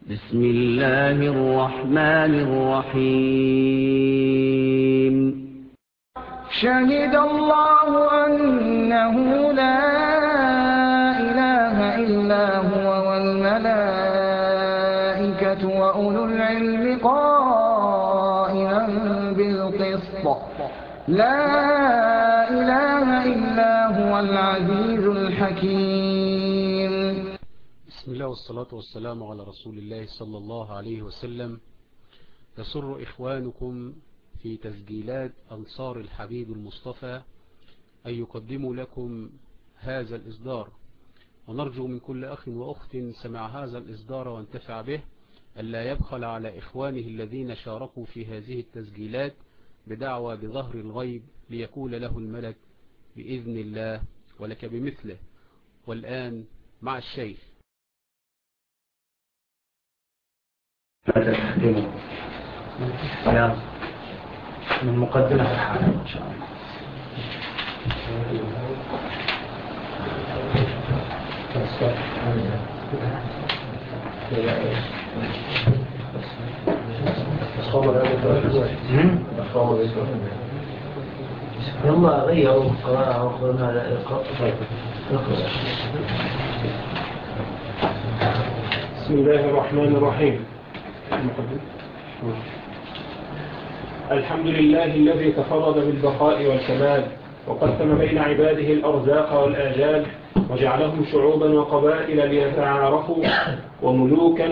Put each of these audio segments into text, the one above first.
بسم الله الرحمن الرحيم. شهد الله أنه لا إله إلا هو والملائكة وأولو العلم قائما بالقسط. لا إله إلا هو العزيز الحكيم. بسم الله والصلاة والسلام على رسول الله صلى الله عليه وسلم. يسر إخوانكم في تسجيلات أنصار الحبيب المصطفى أن يقدموا لكم هذا الإصدار، ونرجو من كل أخ وأخت سمع هذا الإصدار وانتفع به ألا يبخل على إخوانه الذين شاركوا في هذه التسجيلات بدعوى بظهر الغيب ليقول له الملك بإذن الله ولك بمثله. والآن مع الشيخ. من مقدمة الحالة إن شاء الله. يلا غيروا قراءة بسم الله الرحمن الرحيم. الحمد لله الذي تفرد بالبقاء والكمال، وقسم بين عباده الأرزاق والآجال، وجعلهم شعوبا وقبائل ليتعارفوا وملوكا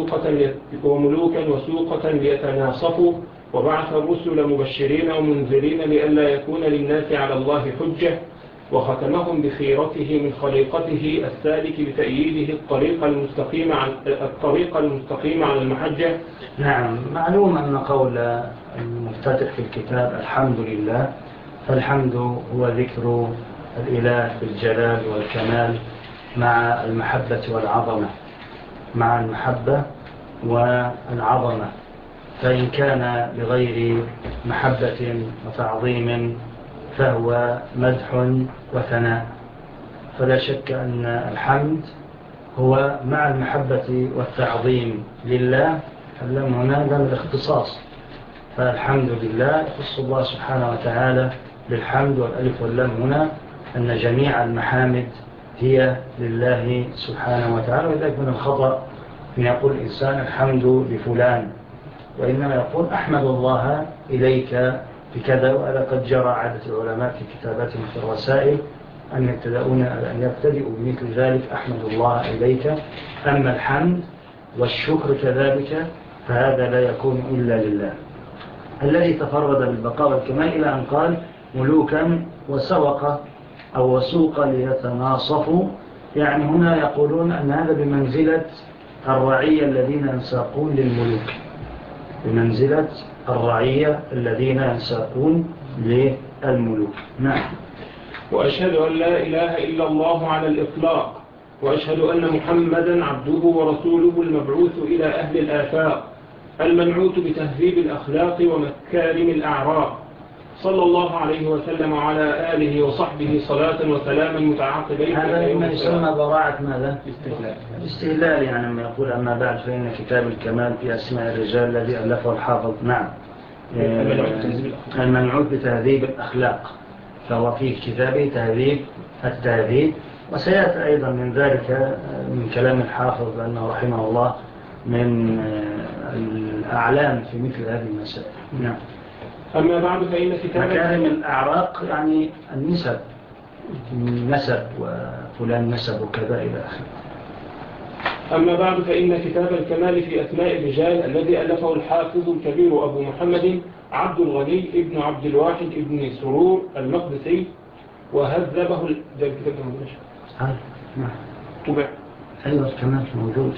وسوقة ليتناصفوا، وبعث الرسل مبشرين ومنذرين لئلا يكون للناس على الله حجة، وختمهم بخيرته من خليقته السالك بتأييده الطريق المستقيم على المحجة. نعم، معلوم أن قول المفتتح في الكتاب الحمد لله، فالحمد هو ذكر الإله بالجلال والكمال مع المحبة والعظمة، مع المحبة والعظمة، فإن كان بغير محبة وتعظيم فهو مدح وثناء. فلا شك أن الحمد هو مع المحبة والتعظيم لله. اللام هنا لم الاختصاص، فالحمد لله يخص الله سبحانه وتعالى بالحمد، والألف واللام هنا أن جميع المحامد هي لله سبحانه وتعالى. وذلك من الخطأ أن يقول الإنسان الحمد لفلان، وإنما يقول أحمد الله إليك بكذا. وهذا قد جرى عادة العلماء في كتاباتهم في الرسائل أن يبتدئوا بمثل ذلك، أحمد الله إليك. أما الحمد والشكر كذلك فهذا لا يكون إلا لله الذي تفرد بالبقاء والكمال، إلى أن قال ملوكا وسوق أو وسوق ليتناصفوا. يعني هنا يقولون أن هذا بمنزلة الرعية الذين ينساقون للملوك، بمنزلة الرعية الذين ينساقون للملوك. نعم. وأشهد أن لا إله إلا الله على الإطلاق، وأشهد أن محمدا عبده ورسوله المبعوث إلى أهل الآفاق، المنعوت بتهذيب الأخلاق ومكارم الأعراق، صلى الله عليه وسلم وعلى آله وصحبه صلاة وسلاما متعاقبين. هذا ما يسمى براعة ماذا؟ استهلال. يعني لما يقول أما بعد فإن كتاب الكمال في أسماء الرجال الذي ألفه الحافظ. نعم، المنعوت بتهذيب الأخلاق، فهو في كتابه تهذيب التهذيب. وسيأتي أيضا من ذلك من كلام الحافظ أنه رحمه الله من الأعلام في مثل هذه المسائل. نعم. أما بعد فإن كتاب مكارم الأعراق يعني النسب، نسب وفلان نسب وكذا إلى آخره. أما بعد فإن كتاب الكمال في أسماء الرجال الذي ألفه الحافظ الكبير أبو محمد عبد الغني ابن عبد الواحد ابن سرور المقدسي، وهذبه أيوة الكمال موجود.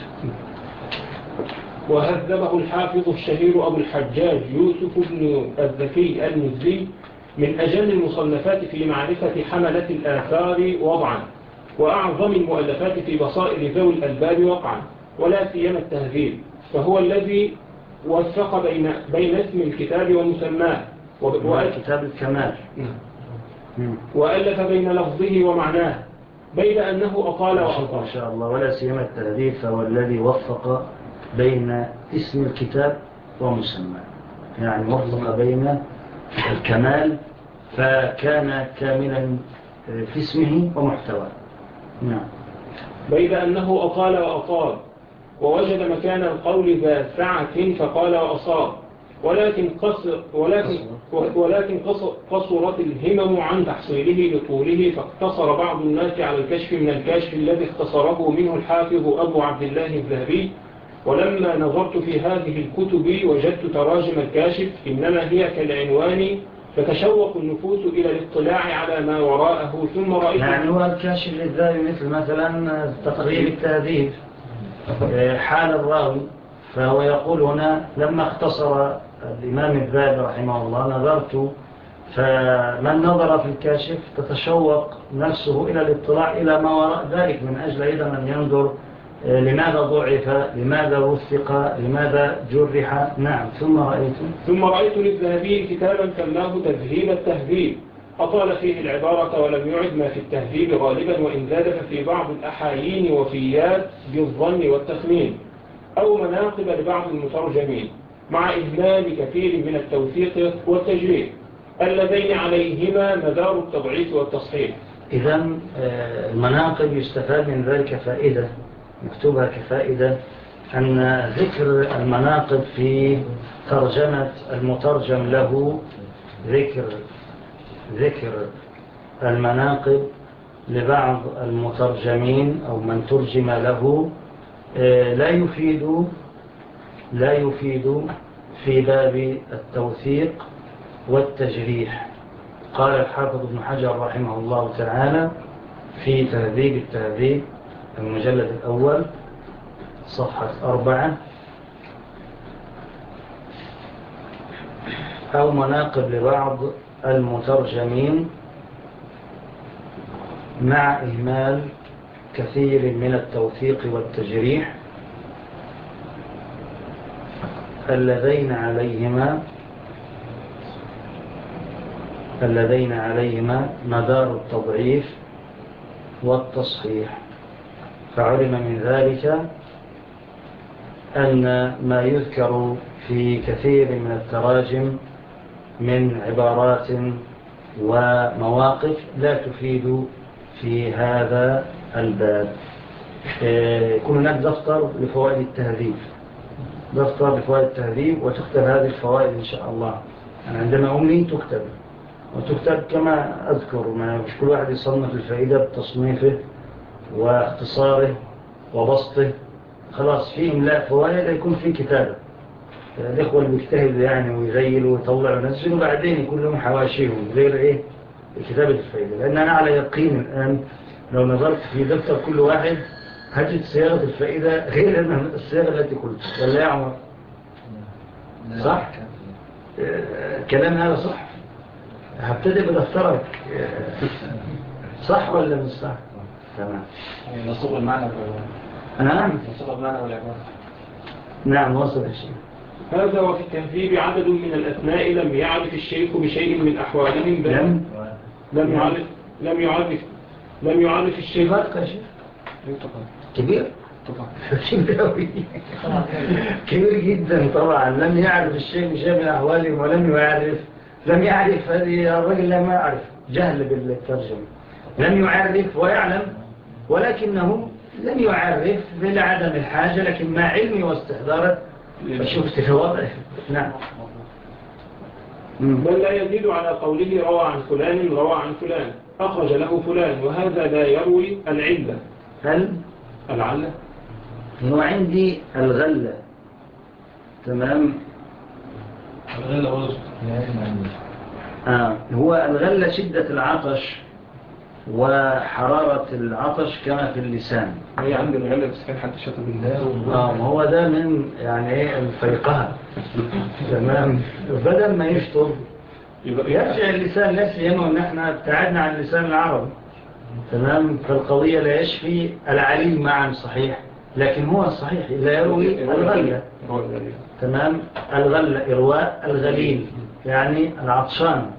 وهذبه الحافظ الشهير أبو الحجاج يوسف بن الزكي المزي من أجل المصنفات في معرفة حملة الآثار وضعا، وأعظم المؤلفات في بصائر ذوي الألباب وقعا، ولا سيما التهذيب، فهو الذي وفق بين اسم الكتاب ومسماه، كتاب الكمال، وألف بين لفظه ومعناه، بين أنه أطال وأطال. إن شاء الله. ولا سيما التهذيب فهو الذي وفق بين اسم الكتاب ومسمى، يعني وفق بين الكمال، فكان كاملا في اسمه ومحتواه. نعم. بيد أنه أقال وأطال، ووجد مكان القول ذا سعة فقال وأصاب، ولكن قصرت الهمم عن تحصيله لطوله، فاقتصر بعض الناس على الكشف من الكاشف الذي اختصره منه الحافظ أبو عبد الله الذهبي. ولما نظرت في هذه الكتب وجدت تراجم الكاشف إنما هي كالعنوان، فتشوق النفوس إلى الاطلاع على ما وراءه. ثم رأيت يعني هو الكاشف للذهبي مثل مثلا تقريب التهذيب حال الراوي، فهو يقول هنا لما اختصر الإمام الذهبي رحمه الله نظرت، فمن نظر في الكاشف تتشوق نفسه إلى الاطلاع إلى ما وراء ذلك، من أجل أيضا أن ينظر لماذا ضعف، لماذا وثق، لماذا جرح. نعم. ثم رأيت للذهبي كتابا سماه تذهيب التهذيب، أطال فيه العبارة ولم يعد ما في التهذيب غالبا، وإن زاد ففي بعض الأحايين وفيات بالظن والتخمين، أو مناقب لبعض المترجمين، مع إهمال كثير من التوثيق والتجريح اللذين عليهما مدار التضعيف والتصحيح. إذن المناقب يستفاد من ذلك فائدة، مكتوبها كفائدة، أن ذكر المناقب في ترجمة المترجم له، ذكر المناقب لبعض المترجمين أو من ترجم له لا يفيد في باب التوثيق والتجريح. قال الحافظ ابن حجر رحمه الله تعالى في تهذيب التهذيب المجلد الأول صفحة 4: أو مناقب لبعض المترجمين مع إهمال كثير من التوثيق والتجريح اللذين عليهما مدار التضعيف والتصحيح. فعلم من ذلك أن ما يذكر في كثير من التراجم من عبارات ومواقف لا تفيد في هذا الباب. يكون هناك دفتر لفوائد التهذيب، وتكتب هذه الفوائد إن شاء الله. أنا عندما أمي وتكتب كما أذكر، مش كل واحد يصنف الفائدة بتصنيفه واختصاره وبسطه، خلاص في إملاء فوائد يكون في كتابة. الإخوة اللي بيجتهدوا يعني ويغيلوا ويطلعوا وينزلوا، وبعدين يكون لهم حواشيهم غير كتابة الفائدة. لأن أنا على يقين الآن لو نظرت في دفتر كل واحد هجد صياغة الفائدة غير الصياغة التي قلت. ولا يا عمر؟ صح؟ كلام هذا صح؟ هبتدي بدفترك صح ولا مش صح؟ تمام. نصب المعنى والعبارة. نعم وصل الشيء. هذا وفي التهذيب عدد من الأثناء لم يعرف الشيخ بشيء من أحوالهم، لم يعرف الشيخ. كبير كبير جدا طبعا. لم يعرف الشيء بشيء من أحوالهم لم يعرف هذه الرجل لم يعرف، جهل بالترجمة. لم يعرف ويعلم، ولكنه لم يعرف لعدم الحاجة، لكن مع علمي واستحضاره فشفت في وضعه. نعم. بل لا يزيد على قوله روى عن فلان أخرج له فلان، وهذا لا يروي العلة. العلة هو عندي الغلة. تمام. الغلة هو الغلة شدة العطش وحرارة العطش كما في اللسان. هي عند الغلة بس كان حد شطب الله. هو ده من الفيقهة. تمام. بدل ما يشطب يرجع اللسان، لا سيما ان احنا ابتعدنا عن اللسان العربي. تمام. فالقضية لا يشفي العليل معا صحيح، لكن هو الصحيح لا يروي الغلة. تمام. الغلة إرواء الغليل يعني العطشان.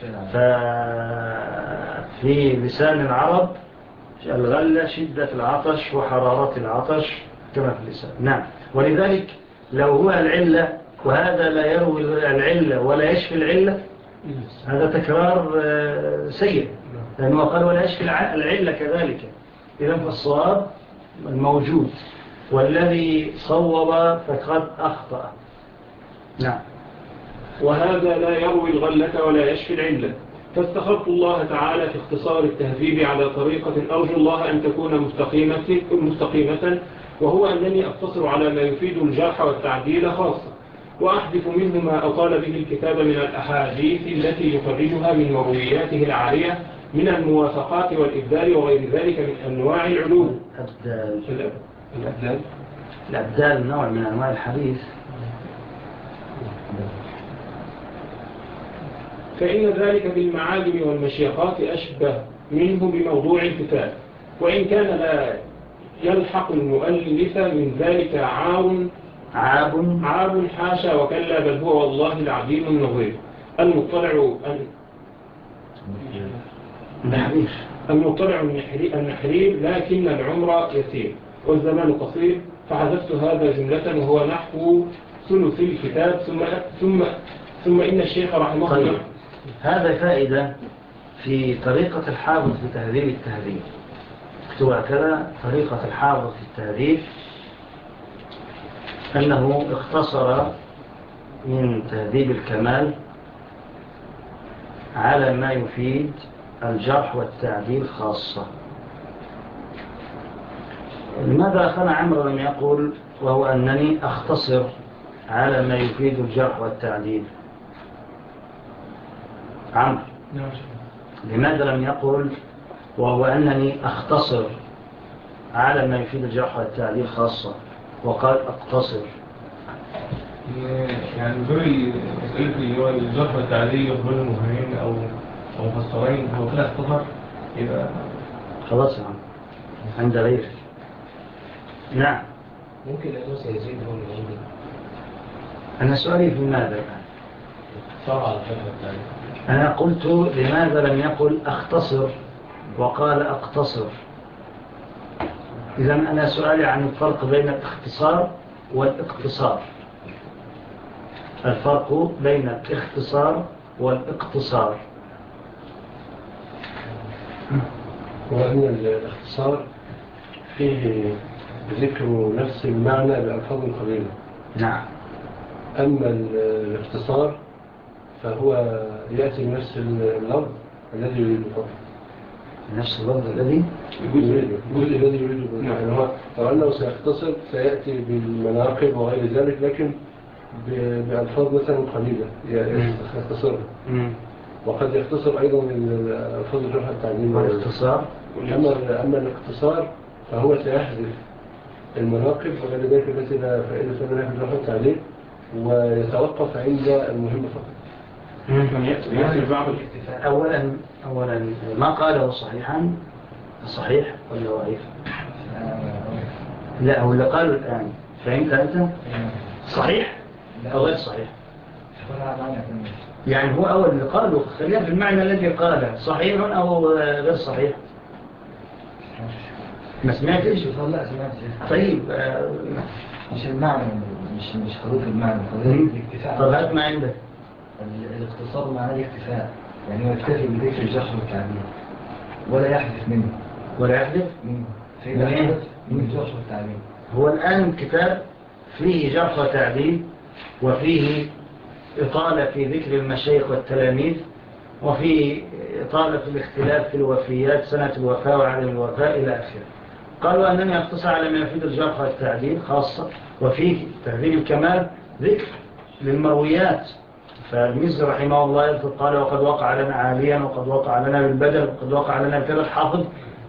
ففي لسان العرب الغلة شدة العطش وحرارة العطش كما في اللسان. نعم. ولذلك لو هو العلة وهذا لا يروي العلة ولا يشفي العلة، هذا تكرار سيء، لأنه قال ولا يشفي العلة كذلك. إذن فالصواب الموجود، والذي صوب فقد أخطأ. نعم. وهذا لا يروي الغلة ولا يشفي العلة. فاستخرت الله تعالى في اختصار التهذيب على طريقة أرجو الله أن تكون مستقيمة، وهو أنني أقتصر على ما يفيد الجرح والتعديل خاصة، وأحذف منه ما أطال به الكتاب من الأحاديث التي يخرجها من مروياته العالية من الموافقات والإبدال وغير ذلك من أنواع العلوم. الأبدال نوع من أنواع الحديث. فإن ذلك بالمعاجم والمشيخات أشبه منه بموضوع الكتاب، وإن كان لا يلحق المؤلف من ذلك عاب حاشا وكلا، بل هو والله العظيم النظير المطلع النحرير، لكن العمر يسير والزمان قصير، فحذفت هذا جملة وهو نحو ثلث الكتاب. ثم إن الشيخ رحمه الله. هذا فائدة في طريقة الحافظ في تهذيب التهذيب. اكتبها كذا: طريقة الحافظ في التهذيب أنه اختصر من تهذيب الكمال على ما يفيد الجرح والتعديل خاصة. لماذا أخنا عمرو لم يقول وهو أنني أختصر على ما يفيد الجرح والتعديل؟ عمرو لماذا لم يقول وهو أنني أختصر على ما يفيد الجرح والتعديل خاصة وقال أقتصر؟ يعني دول مسألة اللي هو الجرح والتعديل يقبل المهمين أو مفسرين، هو كده اختصر يبقى خلاص يا عم عند غيرك. نعم. ممكن الأساس يزيد هو الموجود. أنا سؤالي في ماذا الآن؟ صار على الجرح والتعديل. أنا قلت لماذا لم يقل أختصر وقال أقتصر؟ إذن أنا سؤالي عن الفرق بين الاختصار والاقتصار. الفرق بين الاختصار والاقتصار. وأن الاختصار فيه ذكر نفس المعنى بألفاظ قليلة. نعم. أما الاختصار فهو يأتي بنفس اللفظ الذي يريده فقط. نفس اللفظ الذي الجزء الذي يريده. يعني هو طبعا لو سيختصر سيأتي بالمناقب وغير ذلك، لكن بألفاظ مثلا قليلة يختصرها. وقد يختصر أيضا الألفاظ الجرح والتعديل. والاختصار أما الاختصار فهو سيحذف المناقب وغير ذلك التي لا فائدة منها في الجرح والتعديل، ويتوقف عند المهم فقط. يأتي بعض الاكتفاء. أولا ما قاله صحيحا صحيح ولا ضعيف؟ لا، هو اللي قاله الآن فهمت أنت؟ صحيح أو غير صحيح؟ يعني هو أول اللي قاله خلينا في المعنى الذي قاله صحيح أو غير صحيح. ما سمعتش؟ لا سمعت. طيب مش المعنى، مش حروف المعنى، الاكتفاء. طب هات ما عندك. الاختصار معناه الاكتفاء، يعني هو يكتفي بذكر الجرح والتعديل ولا يحذف منه. ولا يحذف منه. فإذا حذف من الجرح والتعديل. هو الآن كتاب فيه جرح وتعديل وفيه إطالة في ذكر المشايخ والتلاميذ وفيه إطالة في الاختلاف في الوفيات، سنة الوفاة وعدم الوفاة إلى آخره. قالوا أنني أقتصر على ما يفيد الجرح والتعديل خاصة، وفيه تهذيب الكمال ذكر للمرويات. فالمزي رحمه الله يذكر قال وقد وقع لنا عاليا وقد وقع لنا بالبدل وقد وقع لنا بكذا. الحافظ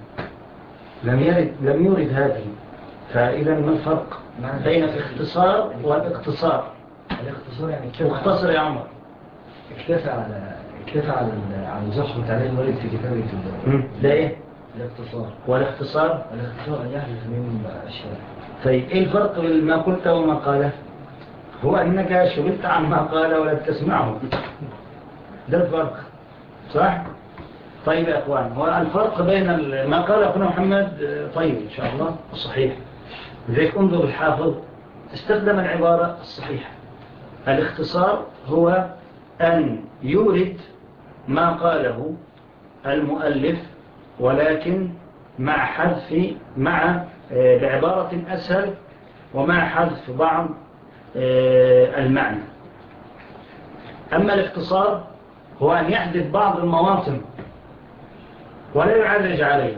لم يرد هذه. فإذا ما الفرق بين الاختصار والاقتصار؟ الاختصار يعني اختصر يا عمر. اكتفى على الجرح والتعديل الوارد في كتابه ده ايه؟ الاختصار. والاختصار أن يحدث من أشياء. طيب ايه الفرق بين ما قلت وما قاله؟ هو انك شغلت عن ما قال ولا تسمعه، ده الفرق صح؟ طيب يا اخوان، هو الفرق بين ما قال اخونا محمد طيب ان شاء الله صحيح. لذلك انظر الحافظ استخدم العبارة الصحيحة. الاختصار هو أن يورد ما قاله المؤلف ولكن مع حذف بعبارة أسهل ومع حذف بعض المعنى. أما الاختصار هو أن يحذف بعض المواطن ولا يعرج عليها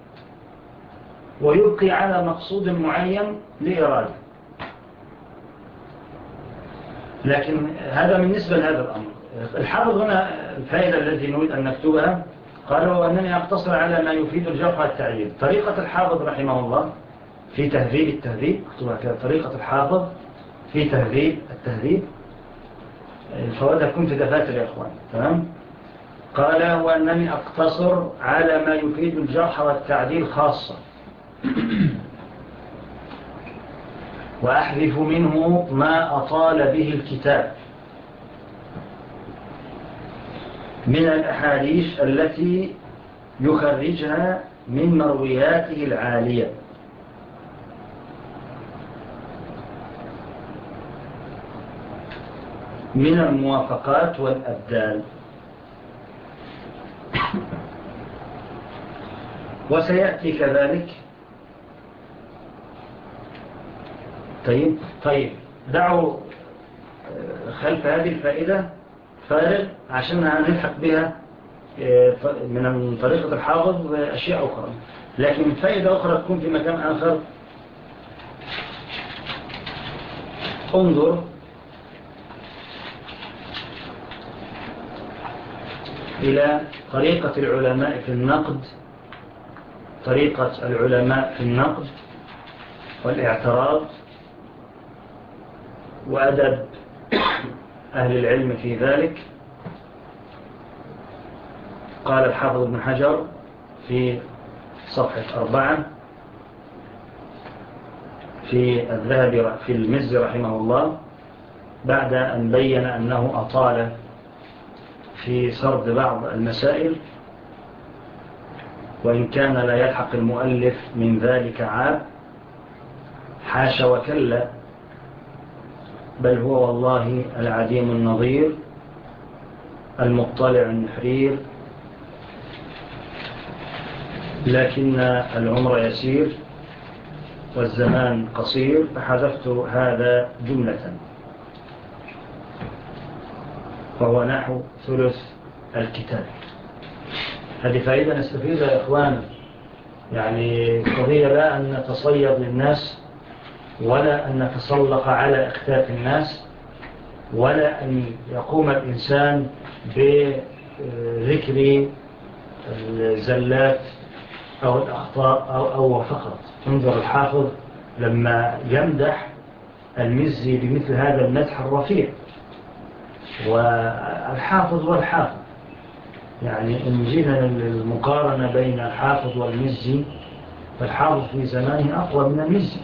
ويبقي على مقصود معين لإرادة. لكن هذا بالنسبة لهذا الأمر. الحافظ هنا الفائدة التي نريد أن نكتبها قال وأنني أقتصر على ما يفيد الجرح والتعديل. طريقة الحافظ رحمه الله في تهذيب التهذيب، طريقة الحافظ في تهذيب التهذيب، الفوائد هتكون في دفاتر يا أخوان. تمام؟ قال وأنني أقتصر على ما يفيد الجرح والتعديل خاصة وأحذف منه ما أطال به الكتاب من الأحاديث التي يخرجها من مروياته العالية من الموافقات والأبدال. وسيأتي كذلك. طيب دعوا خلف هذه الفائدة فارغ عشان نلحق بها من طريقة الحافظ أشياء أخرى، لكن فائدة أخرى تكون في مكان آخر. انظر إلى طريقة العلماء في النقد، طريقة العلماء في النقد والاعتراض وأدب أهل العلم في ذلك. قال الحافظ ابن حجر في صفحة 4 في الذهبي في المزي رحمه الله بعد أن بين أنه أطال في سرد بعض المسائل وإن كان لا يلحق المؤلف من ذلك عاب، حاشا وكلا، بل هو والله العديم النظير المطلع النحرير، لكن العمر يسير والزمان قصير، فحذفت هذا جملة وهو نحو ثلث الكتاب. هذه فائدة نستفيدها يا إخوان. يعني قضية لا أن نتصيد للناس ولا أن نتسلق على أكتاف الناس ولا أن يقوم الإنسان بذكر الزلات أو الأخطاء أو فقط. انظر الحافظ لما يمدح المزي بمثل هذا المدح الرفيع، والحافظ والحافظ، يعني إن جينا المقارنة بين الحافظ والمزي فالحافظ في زمانه أقوى من المزي،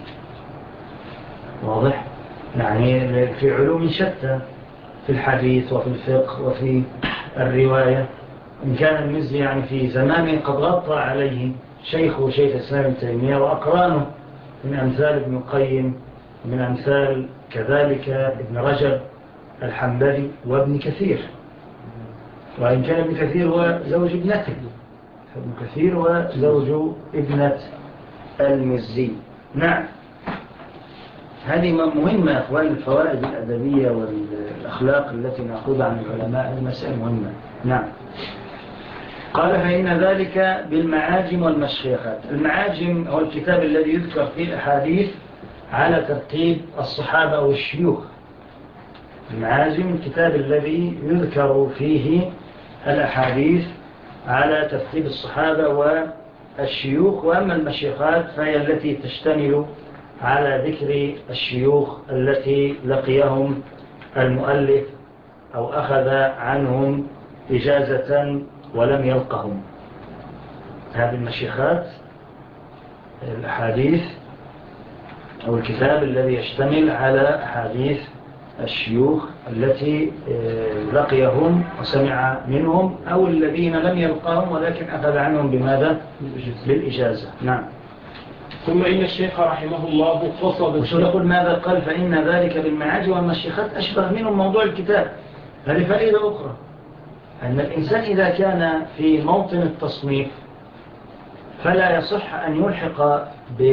واضح؟ يعني في علوم شتى، في الحديث وفي الفقه وفي الرواية. إن كان المزي يعني في زمانه قد غطى عليه شيخه شيخ الإسلام ابن تيمية وأقرانه من أمثال ابن القيم ومن أمثال كذلك ابن رجب الحنبلي وابن كثير، وإن كان ابن كثير هو زوج ابنته، ابن كثير هو زوج ابنة المزي. نعم، هذه مهمة يا أخوان، الفوائد الأدبية والأخلاق التي نأخذها عن العلماء المسائل مهمة. نعم. قال فإن ذلك بالمعاجم والمشيخات. المعاجم هو الكتاب الذي يذكر فيه الأحاديث على ترتيب الصحابة أو الشيوخ. المعاجم الكتاب الذي يذكر فيه الأحاديث على ترتيب الصحابة والشيوخ. وأما المشيخات فهي التي تشتمل على ذكر الشيوخ التي لقيهم المؤلف أو أخذ عنهم إجازة ولم يلقهم. هذه المشيخات الأحاديث أو الكتاب الذي يشتمل على أحاديث الشيوخ التي لقيهم وسمع منهم أو الذين لم يلقاهم ولكن أخذ عنهم بماذا؟ بالإجازة. نعم. ثم إن الشيخ رحمه الله قصد وشو يقول ماذا قال؟ فإن ذلك بالمعاجم والمشيخات أشبه منهم موضوع الكتاب. هذه فائدة أخرى، أن الإنسان إذا كان في موطن التصنيف فلا يصح أن يلحق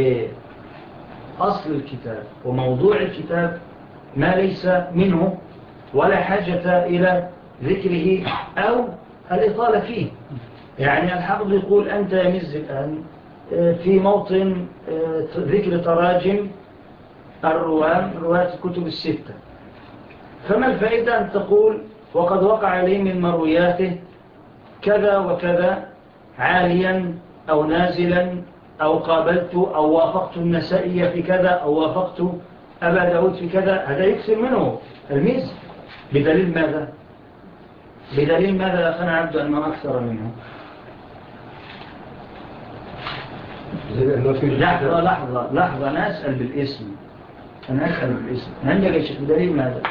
بأصل الكتاب وموضوع الكتاب ما ليس منه ولا حاجة إلى ذكره أو الإطالة فيه. يعني الحافظ يقول أنت يا مز الآن في موطن ذكر تراجم رواة الكتب الستة، فما الفائدة أن تقول وقد وقع لي من مروياته كذا وكذا عاليا أو نازلا أو قابلت أو وافقت النسائية في كذا أو وافقت أبا داود في كذا. هذا يكثر منه الميز. بدليل ماذا؟ بدليل ماذا يا أخنا عبد أنه أكثر منه؟ لحظة أنا أسأل بالاسم. عندك يا شيخ بدليل ماذا؟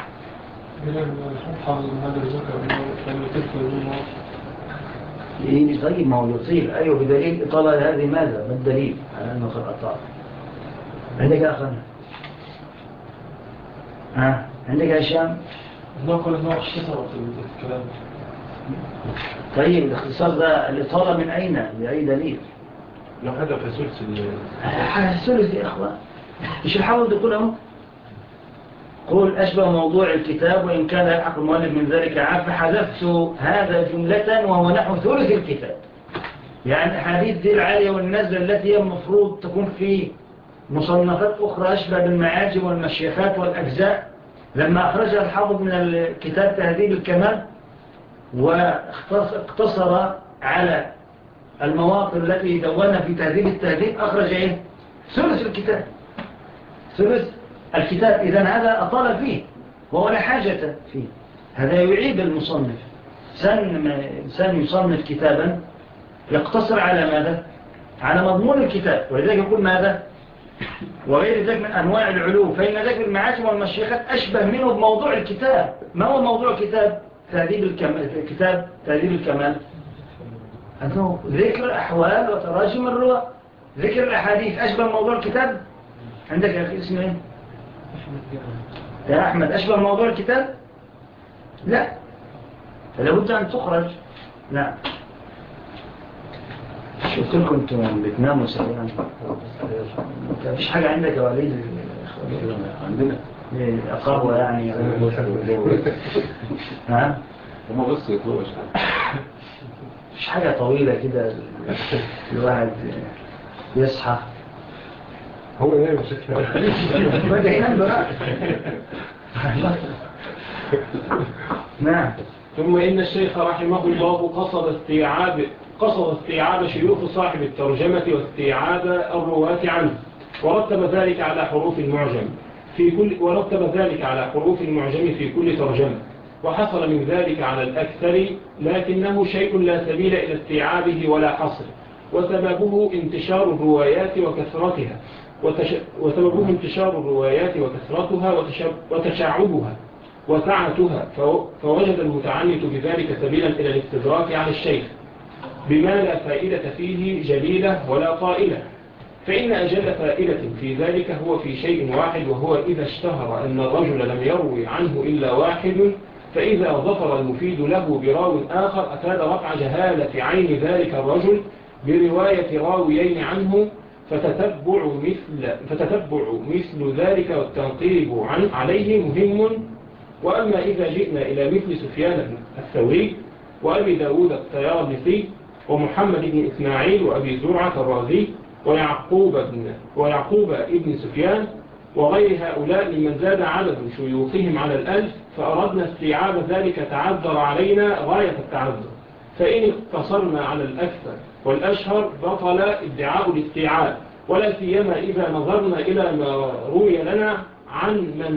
طيب ما هو يطيل. أيوه بدليل إطالة هذه ماذا؟ ما الدليل على أنه قد أطال؟ عندك يا أخنا؟ عندك يا هشام؟ نقول أنه اختصر في الكلام. طيب الاختصار ده الإطالة من أين؟ بأي دليل؟ لو هذا في ثلث يا أخوان. مش الحافظ يقول قول أشبه موضوع الكتاب وإن كان يلحق المؤلف من ذلك عام، فحذفت هذا جملة وهو نحو ثلث الكتاب. يعني الحديث دي العالية والنزلة التي هي المفروض تكون في مصنفات أخرى أشبه بالمعاجم والمشيخات والأجزاء، لما أخرجها الحافظ من الكتاب تهذيب الكمال واقتصر على المواطن التي دونها في تهذيب التهذيب، أخرج إيه؟ ثلث الكتاب. ثلث الكتاب. إذن هذا أطال فيه وهو لا حاجة فيه. هذا يعيب المصنف. إنسان يصنف كتابا يقتصر على ماذا؟ على مضمون الكتاب. ولذلك يقول ماذا؟ وغير ذلك من أنواع العلو، فإن ذلك المعاجم والمشيخات أشبه منه بموضوع الكتاب. ما هو موضوع الكتاب؟ كتاب تهذيب الكمال أنه ذكر أحوال وتراجم الرواة. ذكر الأحاديث أشبه موضوع الكتاب. عندك يا أخي اسمه إيه؟ يا أحمد أشبه موضوع الكتاب؟ لا، فلابد أن تخرج. نعم. شفت لكم أنتم بتناموا سريعا. مفيش حاجة عندك يا وليد؟ عندنا أقرب يعني. ها؟ هم بس يطلعوا مش حاجة طويلة كده الواحد يصحى. هو ايه بشكل بدأ ينام بقى. نعم. ثم إن الشيخ رحمه الله قصد استيعاب شيوخ صاحب الترجمة واستيعاب الرواة عنه، ورتب ذلك على حروف المعجم في كل ترجمة، وحصل من ذلك على الأكثر، لكنه شيء لا سبيل إلى استيعابه ولا حصر، وسببه انتشار الروايات وكثرتها وتشعبها وسعتها، فوجد المتعنت بذلك سبيلا إلى الاستدراك على الشيخ بما لا فائدة فيه جليلة ولا طائلة. فإن أجل فائدة في ذلك هو في شيء واحد، وهو إذا اشتهر أن الرجل لم يروي عنه إلا واحد، فإذا ظفر المفيد له براو آخر أفاد رفع جهالة عين ذلك الرجل برواية راويين عنه، فتتبع مثل ذلك والتنقيب عليه مهم. وأما إذا جئنا إلى مثل سفيان الثوري وأبي داود الطيالسي ومحمد بن إسماعيل وأبي زرعة الرازي ويعقوب ابن سفيان وغير هؤلاء ممن زاد عدد شيوخهم على 1000، فأردنا استيعاب ذلك تعذر علينا غاية التعذر. فإن اقتصرنا على الأكثر والأشهر بطل ادعاء الاستيعاب، ولا سيما إذا نظرنا إلى ما روي لنا عن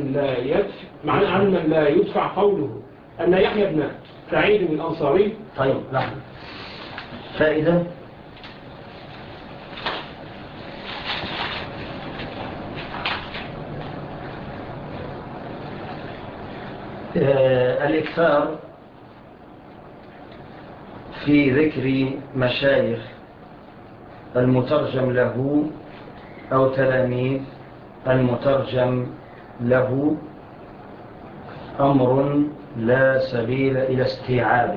من لا يدفع قوله أن يحيى بن سعيد الأنصاري. طيب لحظة فائدة. الإكثار في ذكر مشايخ المترجم له أو تلاميذ المترجم له أمر لا سبيل إلى استيعابه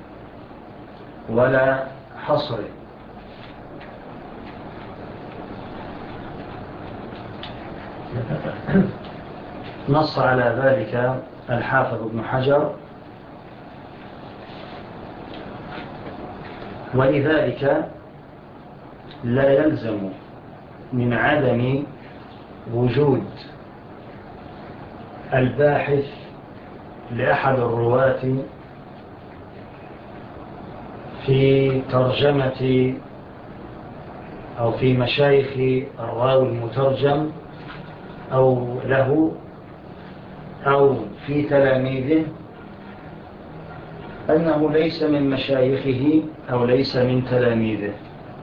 ولا حصره. نص على ذلك الحافظ ابن حجر، ولذلك لا يلزم من عدم وجود الباحث لأحد الرواة في ترجمة أو في مشايخ الراوي المترجم أو له أو في تلاميذه أنه ليس من مشايخه أو ليس من تلاميذه.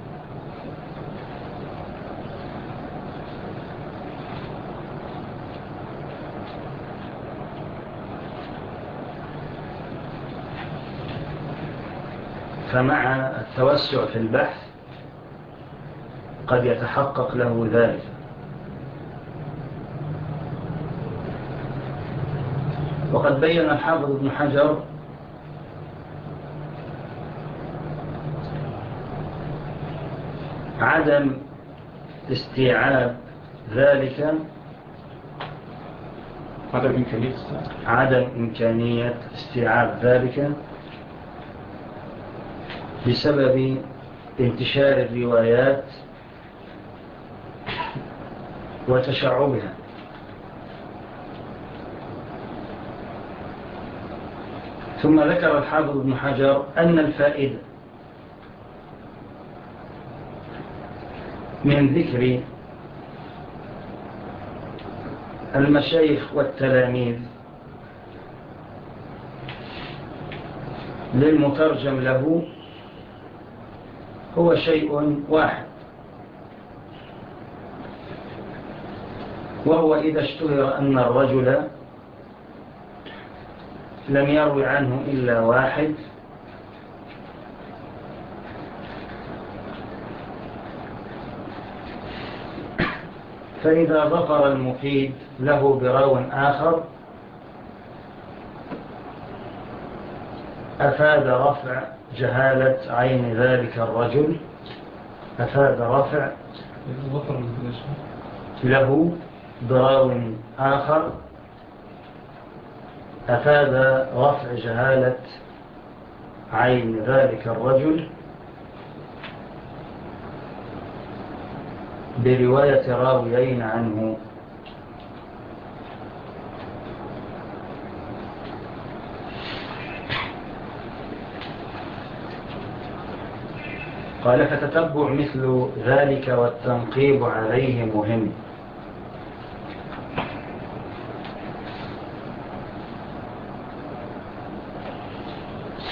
فمع التوسع في البحث قد يتحقق له ذلك. وقد بين الحافظ ابن حجر عدم استيعاب ذلك، عدم إمكانية استيعاب ذلك بسبب انتشار الروايات وتشعبها. ثم ذكر الحافظ ابن حجر أن الفائدة من ذكر المشايخ والتلاميذ للمترجم له هو شيء واحد، وهو إذا اشتهر أن الرجل لم يروي عنه إلا واحد فإذا ظفر المفيد له براو آخر أفاد رفع جهالة عين ذلك الرجل، أفاد رفع له براو آخر أفاد رفع جهالة عين ذلك الرجل برواية راويين عنه. قال فتتبع مثل ذلك والتنقيب عليه مهم.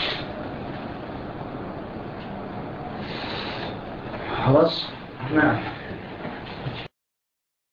خلاص؟ نعم.